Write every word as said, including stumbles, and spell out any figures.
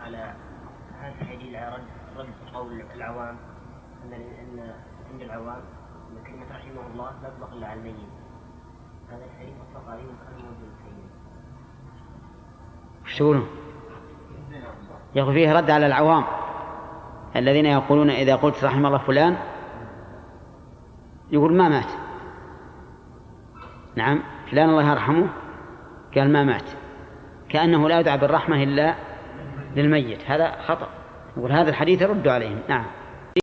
على هذا الحديث على رد رد قول العوام أن أن عند العوام أن كلمة رحمه الله لا تطلق إلا على الميت. هذا الحديث أطلق عليه وكان موجود فيه. وش تقولون؟ يقول فيه رد على العوام الذين يقولون إذا قلت رحم الله فلان يقول ما مات. نعم فلان الله يرحمه قال ما مات، كأنه لا يدعى بالرحمة إلا للميت. هذا خطأ. يقول هذا الحديث يرد عليهم. نعم.